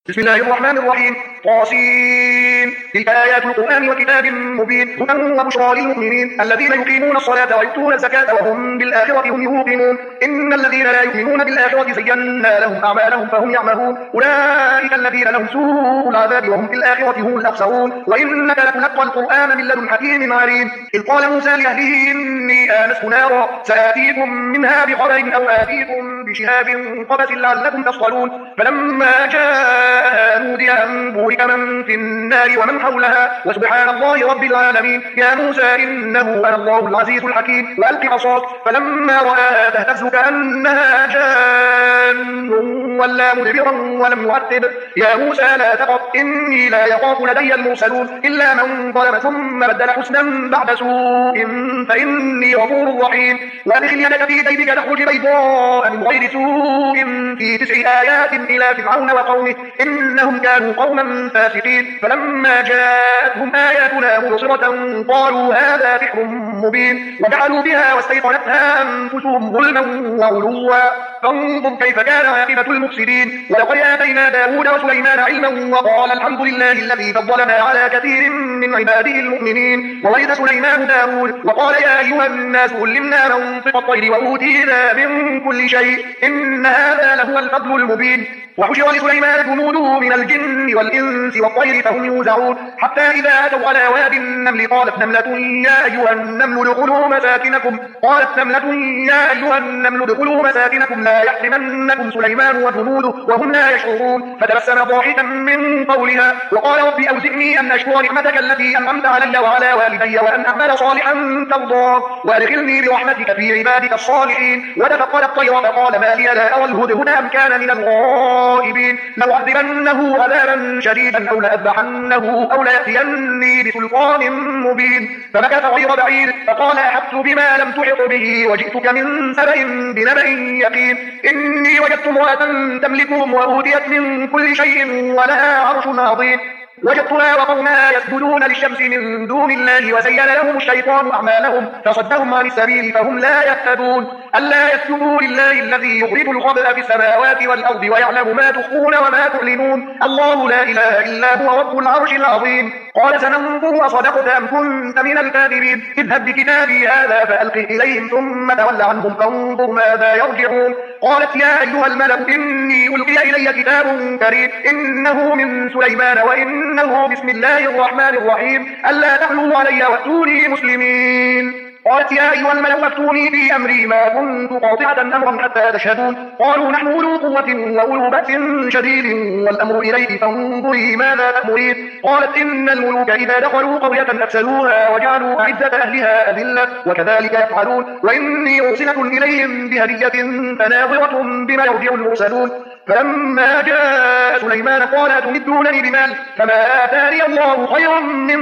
بسم الله الرحمن الرحيم. طاسين. تلك آيات القرآن وكتاب مبين هدى وبشرى للمؤمنين الذين يقيمون الصلاة ويؤتون الزكاة وهم بالآخرة هم يوقنون. إن الذين لا يؤمنون بالآخرة زينا لهم أعمالهم فهم يعمهون. أولئك الذين لهم سوء العذاب وهم في الآخرة هم الأخسرون. وإنك لتلقى القرآن من لدن حكيم عليم. إذ قال موسى لأهله إني آنست نارا سآتيكم منها بخبر أو آتيكم بشهاب قبس لعلكم تصطلون. فلما جاء نودي أن بورك من في النار ومن حولها وسبحان الله رب العالمين. يا موسى إنه أنا الله العزيز الحكيم. وألق عصاك فلما رآها تهتز كأنها جان ولا مدبرا ولم يعتب. يا موسى لا تخف إني لا يخاف لدي المرسلون إلا من ظلم ثم بدل حسنا بعد سوء فإني غفور رحيم. وأدخل يدك في جيبك تخرج بيضاء من غير سوء في 9 آيات إلى فرعون وقومه إنهم كانوا قوما فاسقين. فلما جاءتهم آياتنا مبصرة قالوا هذا سحر مبين وجعلوا بها واستيقنتها أنفسهم ظلما وعلوا فانظر كيف كان عاقبة المفسدين. ولقد آتينا داود وسليمان علما وقال الحمد لله الذي فضلنا على كثير من عباده المؤمنين. وورث سليمان داود وقال يا أيها الناس علمنا منطق الطير وأوتينا من كل شيء إن هذا لهو الفضل المبين. وحشر لسليمان جنوده من الجن والإنس والطير فهم يوزعون حتى إذا أتوا على واد النمل قالت نملة يا أيها النمل ادخلوا مساكنكم لا يحطمنكم سليمان وجنوده وهم لا يشعرون. فتبسم ضاحكا من قولها وقال رب أوزعني أن أشكر نعمتك التي أنعمت علي وعلى والدي وأن أعمل صالحا ترضاه وأدخلني برحمتك في عبادك الصالحين. وتفقد الطير فقال ما لي لا أرى الهدهد أم كان من الغائبين لأعذبنه عذابا شديدا أو لأذبحنه أو ليأتيني بسلطان مبين. فمكث غير بعيد فقال أحطت بما لم تحط به وجئتك من سبأ بنبأ يقين. إني وجدت امرأة تملكهم وأوتيت من كل شيء ولها عرش عظيم. وجدتها وقومها يسجدون للشمس من دون الله وزين لهم الشيطان أعمالهم فصدهم عن السبيل فهم لا يهتدون. ألا يسجدوا لله الذي يخرج الخبأ في السماوات والأرض ويعلم ما تخفون وما تعلنون الله لا إله إلا هو رب العرش العظيم. قال سننظر أصدقت أم كنت من الكاذبين اذهب بكتابي هذا فألقه إليهم ثم تول عنهم فانظر ماذا يرجعون. قالت يا أيها الملأ إني ألقي إلي كتاب كريم إنه من سليمان وإنه بسم الله الرحمن الرحيم ألا تعلوا علي وأتوني مسلمين. قالت يا أيها الملأ أفتوني في أمري ما كنت قاطعة أمرا حتى تشهدون. قالوا نحن أولو قوة وأولو بأس شديد والأمر إليك فانظري ماذا تأمرين. قالت إن الملوك إذا دخلوا قرية أفسدوها وجعلوا أعزة أهلها أذلة وكذلك يفعلون. وإني مرسلة إليهم بهدية فناظرة بما يرجع المرسلون. فلما جاء سليمان قال أتمدونني بمال فما آتاني الله خيرا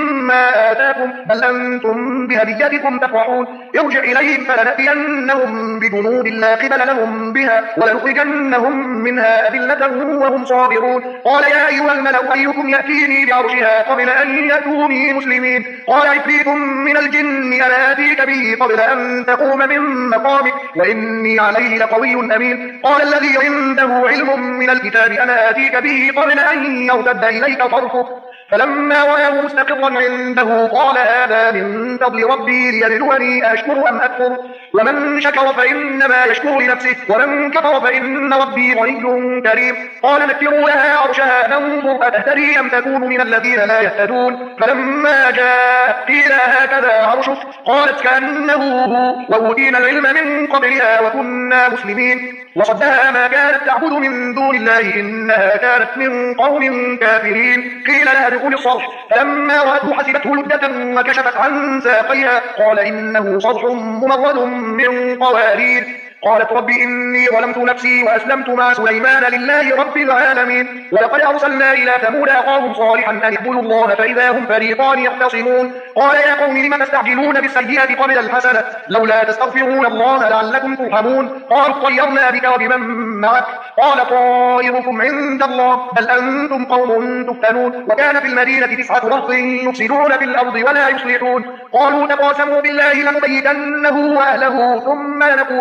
مما آتاكم بل أنتم بهديتكم تفرحون. ارجع إليهم فلنأتينهم بجنود لا قبل لهم بها ولنخرجنهم منها أذلة وهم صابرون. قال يا أيها الملأ أيكم يأتيني بعرشها قبل أن يأتوني مسلمين. قال عفريت من الجن أنا آتيك به قبل أن تقوم من مقامك وإني عليه لقوي أمين. قال الذي عنده علم من الكتاب أنا آتيك به قبل أن يرتد إليك طرفك. فلما رآه مستقرا عنده قال هذا من فضل ربي ليبلوني أشكر أم أكفر. ومن شكر فإنما يشكر لنفسه ومن كفر فإن ربي غني كريم. قال نكروا لها عرشها ننظر أتهتدي أم تكون من الذين لا يهتدون. فلما جاء قيل هكذا عرشك قالت كأنه هو وأوتينا العلم من قبلها وكنا مسلمين. وصدها ما كانت تعبد من دون الله إنها كانت من قوم كافرين. قيل لها ادخل الصرح فلما رأته حسبته لجة وكشفت عن ساقيها قال إنه صرح ممرد من قوارير. قالت رب إني ظلمت نفسي وأسلمت مع سليمان لله رب العالمين. ولقد أرسلنا إلى ثمود أخاهم صالحا أن اعبدوا الله فإذا هم فريقان يختصمون. قال يا قوم لم تستعجلون بالسيئة قبل الحسنة لولا تستغفرون الله لعلكم ترحمون. قالوا طيرنا بك وبمن معك قال طائركم عند الله بل أنتم قوم تفتنون. وكان في المدينة 9 رهط يفسدون في الأرض ولا يصلحون. قالوا تقاسموا بالله لنبيتنه وأهله ثم لنقولن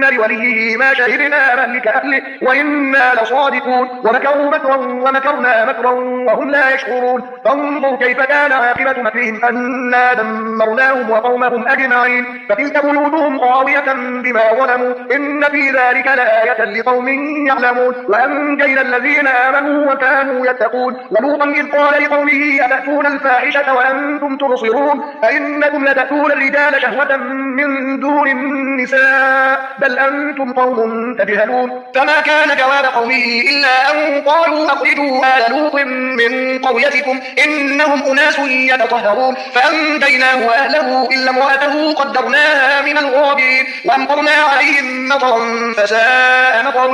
لوليه ما شهدنا مهلك أهله وإنا لصادقون ومكروا مكرا ومكرنا مكرا وهم لا يشعرون فانظر كيف كان عاقبة مكرهم أنا دمرناهم وقومهم أجمعين فتلك بيوتهم خاوية بما ظلموا إن في ذلك لآية لقوم يعلمون وأنجينا الذين آمنوا وكانوا يتقون ولوطا إذ قال لقومه أتأتون الفاحشة وأنتم تبصرون أئنكم لتأتون الرجال شهوة من دون النساء بل أنتم قوم تجهلون فما كان جواب قومه إلا أن قالوا أخرجوا آل لوط من قريتكم إنهم أناس يتطهرون فأنجيناه وأهله إلا امرأته قدرناها من الغابرين وأمطرنا عليهم مطرا فساء مطر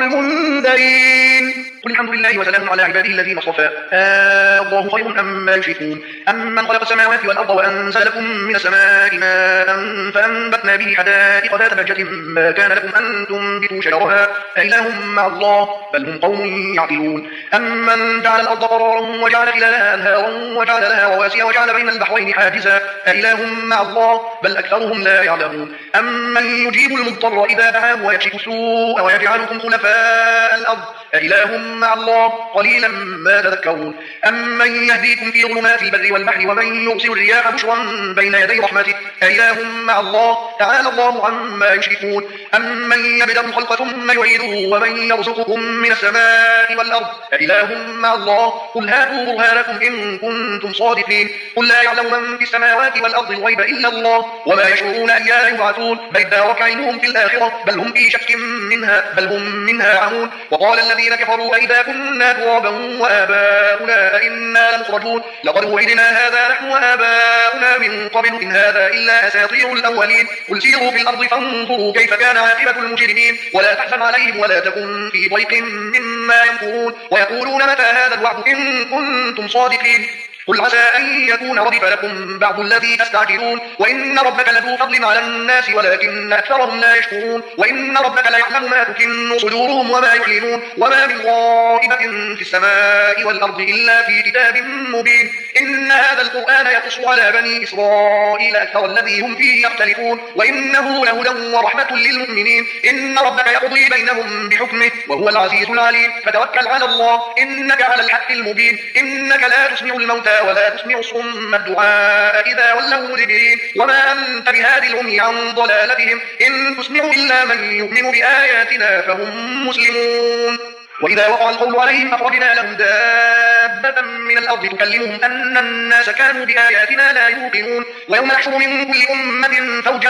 المنذرين قل الحمد لله وسلام على عباده الذين اصطفى الله خير أما يشركون أمن خلق السماوات والأرض وأنزل لكم من السماء ماء فأنبتنا به حدائق ذات بهجة ما كان لكم أن تنبتوا شجرها أإله مع الله بل هم قوم يعقلون أمن جعل الأرض قرارا وجعل خلالها أنهارا وجعل لها رواسي وجعل بين البحرين حاجزا أإله مع الله بل أكثرهم لا يعلمون أمن يجيب المضطر إذا دعاه ويكشف السوء ويجعلكم خلفاء الأرض أإله مع الله قليلا ما تذكرون أمن يهديكم في ظلمات البر والبحر ومن يرسل الرياح بشرا بين يدي رحمته أإله مع الله تعالى الله عما يشركون أمن يبدأ الخلق ثم يعيده ومن يرزقكم من السماء والأرض أإله مع الله قل هاتوا برهانكم إن كنتم صادقين قل لا يعلم من في السماوات والأرض الغيب إلا الله وما يشعرون أيان يبعثون بل ادارك عينهم في الآخرة بل هم في شك منها بل هم منها عمون وقال الذين كفروا أئذا كنا ترابا وآباؤنا أئنا لمخرجون لقد وعدنا هذا نحن وآباؤنا من قبل إن هذا إلا أساطير الأولين قل سيروا في الأرض فانظروا كيف كان عاقبة المجرمين ولا تحزن عليهم ولا تكن في ضيق مما يمكرون ويقولون متى هذا الوعد إن كنتم صادقين قل عسى أن يكون ردف لكم بعض الذي تستعجلون وإن ربك لذو فضل على الناس ولكن أكثرهم لا يشكرون وإن ربك ليعلم ما تكن صدورهم وما يعلنون وما من غائبة في السماء والأرض إلا في كتاب مبين إن هذا القرآن يقص على بني إسرائيل أكثر الذي هم فيه يختلفون وإنه لهدى ورحمة للمؤمنين إن ربك يقضي بينهم بحكمه وهو العزيز العليم فتوكل على الله إنك على الحق المبين إنك لا تسمع الموتى ولا تسمع الصم الدعاء إذا ولوا مدبرين وما أنت بهادي العمي عن ضلالتهم إن تسمع إلا من يؤمن بآياتنا فهم مسلمون وإذا وقع القول عليهم أخرجنا لهم دابة من الأرض تكلمهم أن الناس كانوا بآياتنا لا يوقنون ويوم نحشر من كل أمة فوجا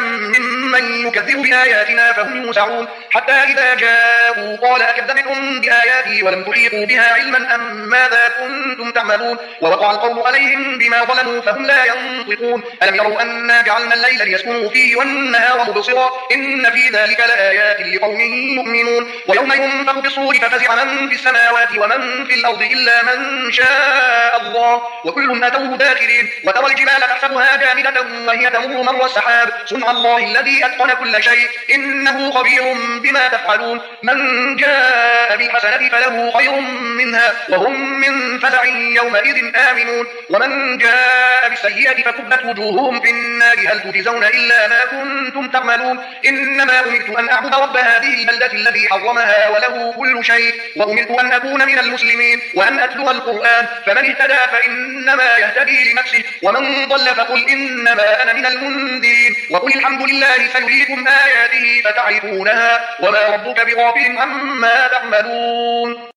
ممن يكذب بآياتنا فهم يوزعون حتى إذا جاءوا قال أكذبتم بآياتي ولم تحيطوا بها علما أم ماذا كنتم تعملون ووقع القول عليهم بما ظلموا فهم لا ينطقون ألم يروا أنا جعلنا الليل ليسكنوا فيه والنهار مبصرا إن في ذلك لآيات لقوم يؤمنون ويوم ينفخ في الصور ففزع من في السماوات ومن في الأرض إلا من شاء الله وكل أتوه داخرين وترى الجبال تحسبها جامدة وهي تمر مر السحاب صنع الله الذي أتقن كل شيء إنه خبير بما تفعلون من جاء بالحسنة فله خير منها وهم من فزع يومئذ آمنون ومن جاء بالسيئة فكبت وجوههم في النار هل تجزون إلا ما كنتم تعملون إنما أمرت أن أعبد رب هذه البلدة الذي حرمها وله كل شيء وأمرت أن أكون من المسلمين وأن أتلو القرآن فمن اهتدى فإنما يهتدي لنفسه ومن ضل فقل إنما أنا من المنذرين وقل الحمد لله سيريكم آياته فتعرفونها وما ربك بغافل عما تعملون